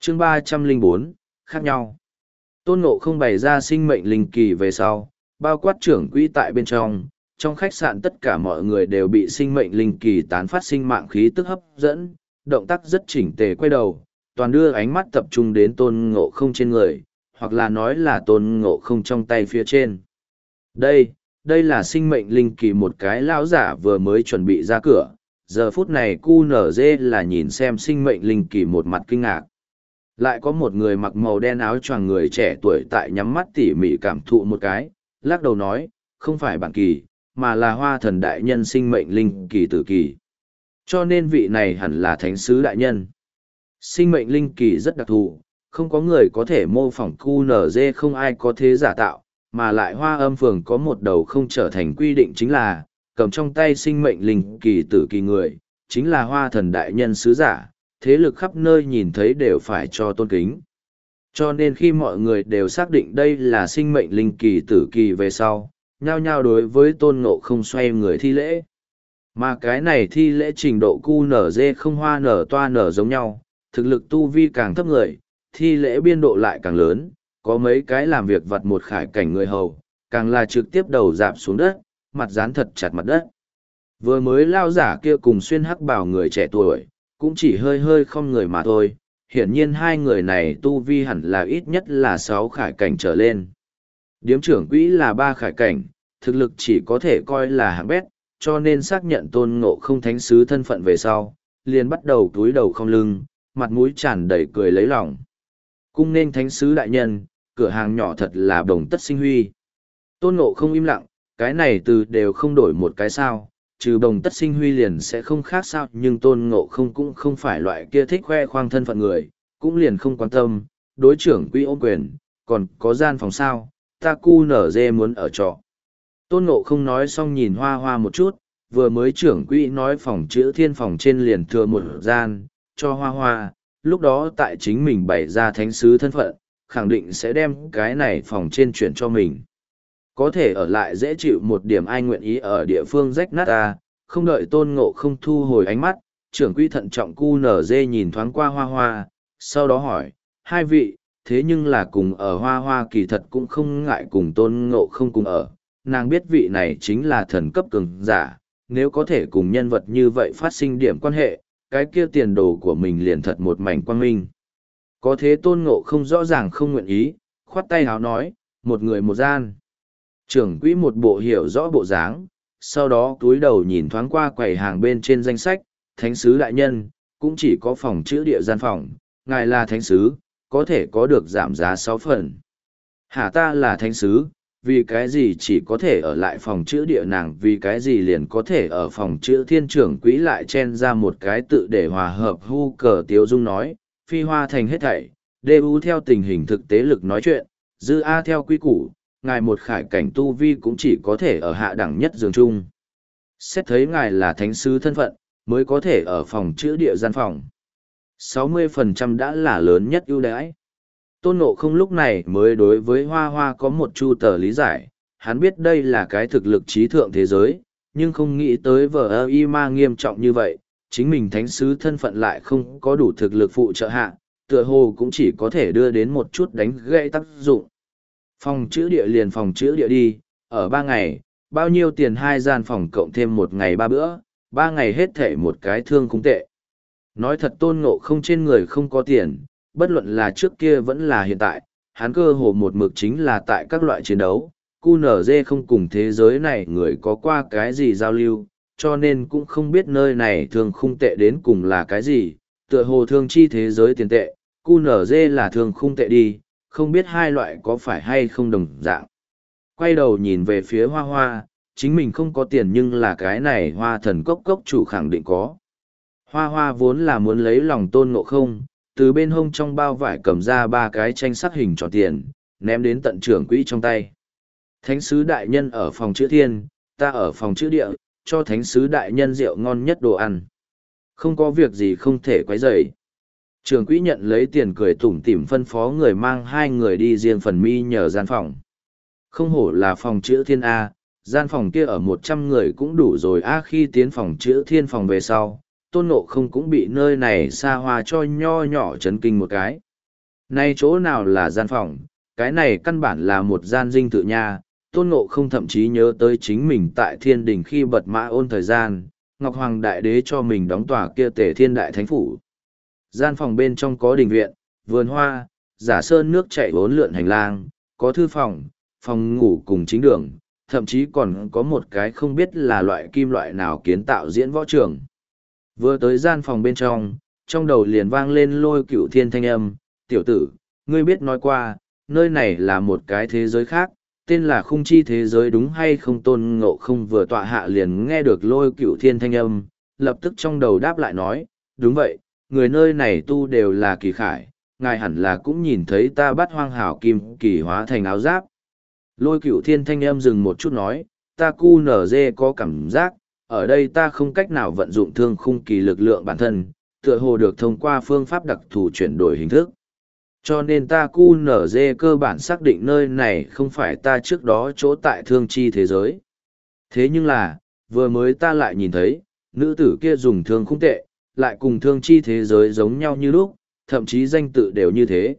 chương 304, khác nhau. Tôn Ngộ không bày ra sinh mệnh linh kỳ về sau, bao quát trưởng quỹ tại bên trong khách sạn tất cả mọi người đều bị sinh mệnh linh kỳ tán phát sinh mạng khí tức hấp dẫn, động tác rất chỉnh tề quay đầu, toàn đưa ánh mắt tập trung đến Tôn Ngộ không trên người, hoặc là nói là Tôn Ngộ không trong tay phía trên. Đây là sinh mệnh linh kỳ một cái lão giả vừa mới chuẩn bị ra cửa, giờ phút này QNZ là nhìn xem sinh mệnh linh kỳ một mặt kinh ngạc. Lại có một người mặc màu đen áo choàng người trẻ tuổi tại nhắm mắt tỉ mỉ cảm thụ một cái, lắc đầu nói, không phải bản kỳ, mà là Hoa Thần đại nhân sinh mệnh linh kỳ tử kỳ. Cho nên vị này hẳn là thánh sứ đại nhân. Sinh mệnh linh kỳ rất đặc thù, không có người có thể mô phỏng QNZ, không ai có thế giả tạo, mà lại Hoa Âm phường có một đầu không trở thành quy định, chính là cầm trong tay sinh mệnh linh kỳ tử kỳ người, chính là Hoa Thần đại nhân sứ giả, thế lực khắp nơi nhìn thấy đều phải cho tôn kính. Cho nên khi mọi người đều xác định đây là sinh mệnh linh kỳ tử kỳ về sau, nhao nhao đối với Tôn Ngộ không xoay người thi lễ. Mà cái này thi lễ trình độ QNZ không hoa nở toa nở giống nhau, thực lực tu vi càng thấp người, thi lễ biên độ lại càng lớn, có mấy cái làm việc vặt một khải cảnh người hầu, càng là trực tiếp đầu dạp xuống đất, mặt dán thật chặt mặt đất. Vừa mới lao giả kia cùng xuyên hắc bào người trẻ tuổi, cũng chỉ hơi hơi không người mà thôi, hiển nhiên hai người này tu vi hẳn là ít nhất là 6 khải cảnh trở lên. Điếm trưởng quỹ là 3 khải cảnh, thực lực chỉ có thể coi là hạng bét, cho nên xác nhận Tôn Ngộ không thánh sứ thân phận về sau, liền bắt đầu túi đầu không lưng, mặt mũi tràn đầy cười lấy lòng. Cung nên thánh sứ đại nhân, cửa hàng nhỏ thật là đồng tất sinh huy. Tôn Ngộ không im lặng, cái này từ đều không đổi một cái sao, trừ đồng tất sinh huy liền sẽ không khác sao, nhưng Tôn Ngộ không cũng không phải loại kia thích khoe khoang thân phận người, cũng liền không quan tâm, đối trưởng quỹ ôm quyền, còn có gian phòng sao, ta cu nở dê muốn ở trọ. Tôn Ngộ không nói xong nhìn Hoa Hoa một chút, vừa mới trưởng quỹ nói phòng chữ thiên phòng trên liền thừa một gian, cho Hoa Hoa, lúc đó tại chính mình bày ra thánh sứ thân phận, khẳng định sẽ đem cái này phòng trên chuyển cho mình. Có thể ở lại dễ chịu một điểm, ai nguyện ý ở địa phương rách nát ta, không đợi Tôn Ngộ không thu hồi ánh mắt, trưởng quỹ thận trọng cu nở dê nhìn thoáng qua Hoa Hoa, sau đó hỏi, hai vị, thế nhưng là cùng ở Hoa Hoa kỳ thật cũng không ngại cùng Tôn Ngộ không cùng ở, nàng biết vị này chính là thần cấp cường giả, nếu có thể cùng nhân vật như vậy phát sinh điểm quan hệ, cái kia tiền đồ của mình liền thật một mảnh quang minh. Có thế Tôn Ngộ không rõ ràng không nguyện ý, khoát tay háo nói, một người một gian. Trưởng quỹ một bộ hiểu rõ bộ dáng, sau đó túi đầu nhìn thoáng qua quầy hàng bên trên danh sách, thánh sứ đại nhân, cũng chỉ có phòng chữ địa gian phòng, ngài là thánh sứ, có thể có được giảm giá 6 phần. Hả, ta là thánh sứ, vì cái gì chỉ có thể ở lại phòng chữ địa, nàng vì cái gì liền có thể ở phòng chữ thiên. Trưởng quỹ lại chen ra một cái tự để hòa hợp hu cờ tiếu dung nói, phi hoa thành hết thảy, DU theo tình hình thực tế lực nói chuyện, dư A theo quy củ, ngài một khải cảnh tu vi cũng chỉ có thể ở hạ đẳng nhất giường chung. Xét thấy ngài là thánh sứ thân phận, mới có thể ở phòng chữ địa gian phòng. 60% đã là lớn nhất ưu đãi. Tôn Ngộ không lúc này mới đối với Hoa Hoa có một chu tờ lý giải, hắn biết đây là cái thực lực trí thượng thế giới, nhưng không nghĩ tới VIMA nghiêm trọng như vậy, chính mình thánh sứ thân phận lại không có đủ thực lực phụ trợ hạ, tựa hồ cũng chỉ có thể đưa đến một chút đánh gãy tác dụng. Phòng chữ địa liền phòng chữ địa đi, ở 3 ngày, bao nhiêu tiền 2 gian phòng cộng thêm 1 ngày 3 bữa, 3 ngày hết thể một cái thương không tệ. Nói thật Tôn Ngộ không trên người không có tiền, bất luận là trước kia vẫn là hiện tại, hắn cơ hồ một mực chính là tại các loại chiến đấu, QNZ không cùng thế giới này người có qua cái gì giao lưu, cho nên cũng không biết nơi này thương khung tệ đến cùng là cái gì, tựa hồ thương chi thế giới tiền tệ, QNZ là thương khung tệ đi, không biết hai loại có phải hay không đồng dạng. Quay đầu nhìn về phía Hoa Hoa, chính mình không có tiền nhưng là cái này Hoa Thần cốc cốc chủ khẳng định có. Hoa Hoa vốn là muốn lấy lòng Tôn Ngộ không, từ bên hông trong bao vải cầm ra 3 cái tranh sắc hình tròn tiền, ném đến tận trưởng quỹ trong tay. Thánh sứ đại nhân ở phòng chữ thiên, ta ở phòng chữ địa, cho thánh sứ đại nhân rượu ngon nhất đồ ăn. Không có việc gì không thể quấy rầy. Trưởng quỹ nhận lấy tiền cười tủm tỉm phân phó người mang 2 người đi riêng phần mi nhờ gian phòng. Không hổ là phòng chữ thiên A, gian phòng kia ở 100 người cũng đủ rồi A. Khi tiến phòng chữ thiên phòng về sau, Tôn Ngộ không cũng bị nơi này xa hoa cho nho nhỏ chấn kinh một cái. Nay chỗ nào là gian phòng, cái này căn bản là một gian dinh thự nha. Tôn Ngộ không thậm chí nhớ tới chính mình tại thiên đình khi bật mã ôn thời gian, Ngọc Hoàng Đại Đế cho mình đóng tòa kia Tề Thiên Đại Thánh Phủ. Gian phòng bên trong có đình viện, vườn hoa, giả sơn nước chảy bốn lượn hành lang, có thư phòng, phòng ngủ cùng chính đường, thậm chí còn có một cái không biết là loại kim loại nào kiến tạo diễn võ trường. Vừa tới gian phòng bên trong đầu liền vang lên Lôi Cửu Thiên thanh âm, tiểu tử, ngươi biết nói qua, nơi này là một cái thế giới khác, tên là khung chi thế giới đúng hay không? Tôn Ngộ không vừa tọa hạ liền nghe được Lôi Cửu Thiên thanh âm, lập tức trong đầu đáp lại nói, đúng vậy, người nơi này tu đều là kỳ khải, ngài hẳn là cũng nhìn thấy ta bắt hoang hảo kim kỳ hóa thành áo giáp. Lôi Cửu Thiên thanh âm dừng một chút nói, ta cu nở dê có cảm giác, ở đây ta không cách nào vận dụng thương khung kỳ lực lượng bản thân, tựa hồ được thông qua phương pháp đặc thù chuyển đổi hình thức. Cho nên ta cu nở dê cơ bản xác định nơi này không phải ta trước đó chỗ tại thương chi thế giới. Thế nhưng là, vừa mới ta lại nhìn thấy, nữ tử kia dùng thương khung tệ, lại cùng thương chi thế giới giống nhau như lúc, thậm chí danh tự đều như thế.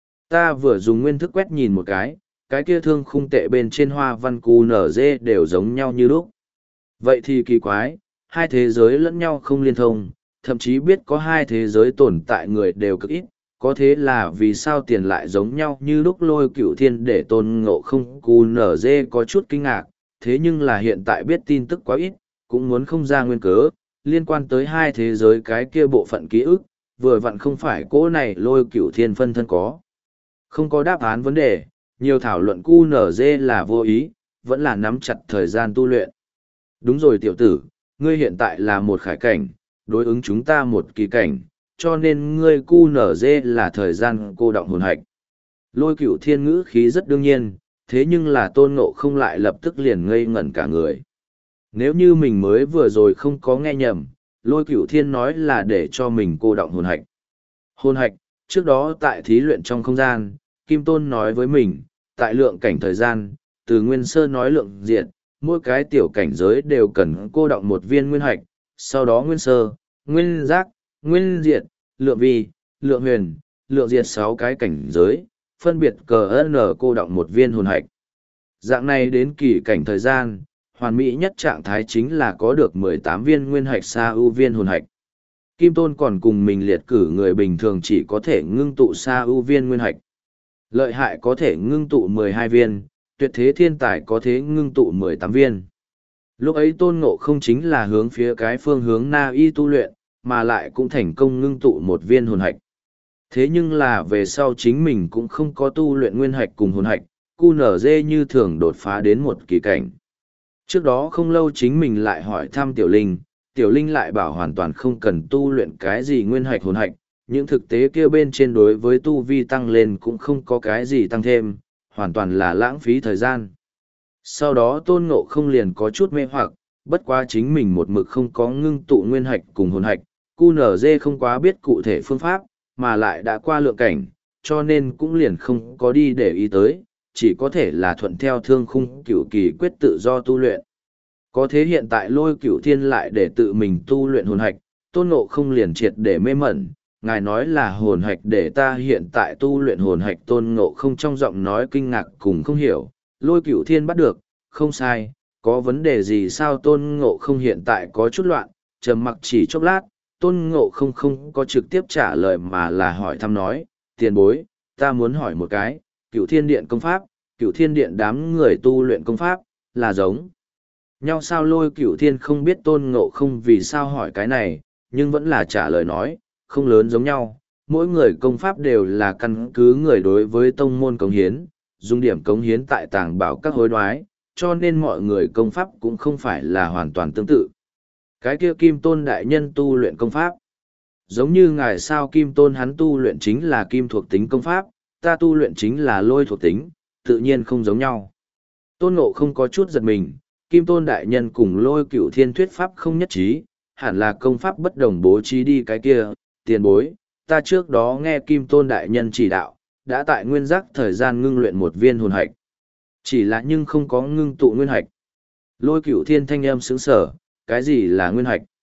Ta vừa dùng nguyên thức quét nhìn một cái kia thương khung tệ bên trên hoa văn cu nở dê đều giống nhau như lúc. Vậy thì kỳ quái, hai thế giới lẫn nhau không liên thông, thậm chí biết có hai thế giới tồn tại người đều cực ít, có thế là vì sao tiền lại giống nhau như lúc Lôi Cửu Thiên để Tôn Ngộ không cu nở dê có chút kinh ngạc, thế nhưng là hiện tại biết tin tức quá ít, cũng muốn không ra nguyên cớ, liên quan tới hai thế giới cái kia bộ phận ký ức, vừa vặn không phải cỗ này Lôi Cửu Thiên phân thân có. Không có đáp án vấn đề, nhiều thảo luận cu nở dê là vô ý, vẫn là nắm chặt thời gian tu luyện. Đúng rồi tiểu tử, ngươi hiện tại là một khải cảnh, đối ứng chúng ta một kỳ cảnh, cho nên ngươi cu nở dê là thời gian cô động hồn hạch. Lôi Cửu Thiên ngữ khí rất đương nhiên, thế nhưng là Tôn Ngộ không lại lập tức liền ngây ngẩn cả người. Nếu như mình mới vừa rồi không có nghe nhầm, Lôi Cửu Thiên nói là để cho mình cô động hồn hạch. Hồn hạch, trước đó tại thí luyện trong không gian, Kim Tôn nói với mình, tại lượng cảnh thời gian, từ Nguyên Sơ nói lượng diện, mỗi cái tiểu cảnh giới đều cần cô động một viên nguyên hạch, sau đó Nguyên Sơ, Nguyên Giác, Nguyên Diệt, Lượng Vi, Lượng Huyền, Lượng Diệt 6 cái cảnh giới, phân biệt cờ N cô động một viên hồn hạch. Dạng này đến kỳ cảnh thời gian, hoàn mỹ nhất trạng thái chính là có được 18 viên nguyên hạch sa ưu viên hồn hạch. Kim Tôn còn cùng mình liệt cử người bình thường chỉ có thể ngưng tụ sa ưu viên nguyên hạch. Lợi hại có thể ngưng tụ 12 viên, tuyệt thế thiên tài có thể ngưng tụ 18 viên. Lúc ấy Tôn Ngộ không chính là hướng phía cái phương hướng Na Y tu luyện, mà lại cũng thành công ngưng tụ một viên hồn hạch. Thế nhưng là về sau chính mình cũng không có tu luyện nguyên hạch cùng hồn hạch, cu nở dê như thường đột phá đến một kỳ cảnh. Trước đó không lâu chính mình lại hỏi thăm Tiểu Linh lại bảo hoàn toàn không cần tu luyện cái gì nguyên hạch hồn hạch, những thực tế kia bên trên đối với tu vi tăng lên cũng không có cái gì tăng thêm, hoàn toàn là lãng phí thời gian. Sau đó Tôn Ngộ không liền có chút mê hoặc, bất quá chính mình một mực không có ngưng tụ nguyên hạch cùng hồn hạch, QNZ không quá biết cụ thể phương pháp, mà lại đã qua lượng cảnh, cho nên cũng liền không có đi để ý tới, chỉ có thể là thuận theo thương khung cửu kỳ quyết tự do tu luyện. Có thế hiện tại Lôi Cửu Thiên lại để tự mình tu luyện hồn hạch, Tôn Ngộ không liền triệt để mê mẩn, ngài nói là hồn hạch để ta hiện tại tu luyện hồn hạch. Tôn Ngộ không trong giọng nói kinh ngạc cùng không hiểu, Lôi Cửu Thiên bắt được, không sai, có vấn đề gì sao? Tôn Ngộ không hiện tại có chút loạn, trầm mặc chỉ chốc lát, Tôn Ngộ không có trực tiếp trả lời mà là hỏi thăm nói, tiền bối, ta muốn hỏi một cái, Cửu Thiên Điện công pháp, Cửu Thiên Điện đám người tu luyện công pháp, là giống nhau sao? Lôi Cửu Thiên không biết Tôn Ngộ không vì sao hỏi cái này, nhưng vẫn là trả lời nói, không lớn giống nhau, mỗi người công pháp đều là căn cứ người đối với tông môn cống hiến, dùng điểm cống hiến tại tàng bảo các hối đoái, cho nên mọi người công pháp cũng không phải là hoàn toàn tương tự. Cái kia Kim Tôn đại nhân tu luyện công pháp, giống như ngài sao? Kim Tôn hắn tu luyện chính là kim thuộc tính công pháp, ta tu luyện chính là lôi thuộc tính, tự nhiên không giống nhau. Tôn Ngộ không có chút giật mình, Kim Tôn đại nhân cùng Lôi Cửu Thiên thuyết pháp không nhất trí, hẳn là công pháp bất đồng bố trí đi. Cái kia, tiền bối, ta trước đó nghe Kim Tôn đại nhân chỉ đạo, đã tại nguyên giác thời gian ngưng luyện một viên hồn hạch. Chỉ là nhưng không có ngưng tụ nguyên hạch. Lôi Cửu Thiên thanh âm sững sở, cái gì là nguyên hạch?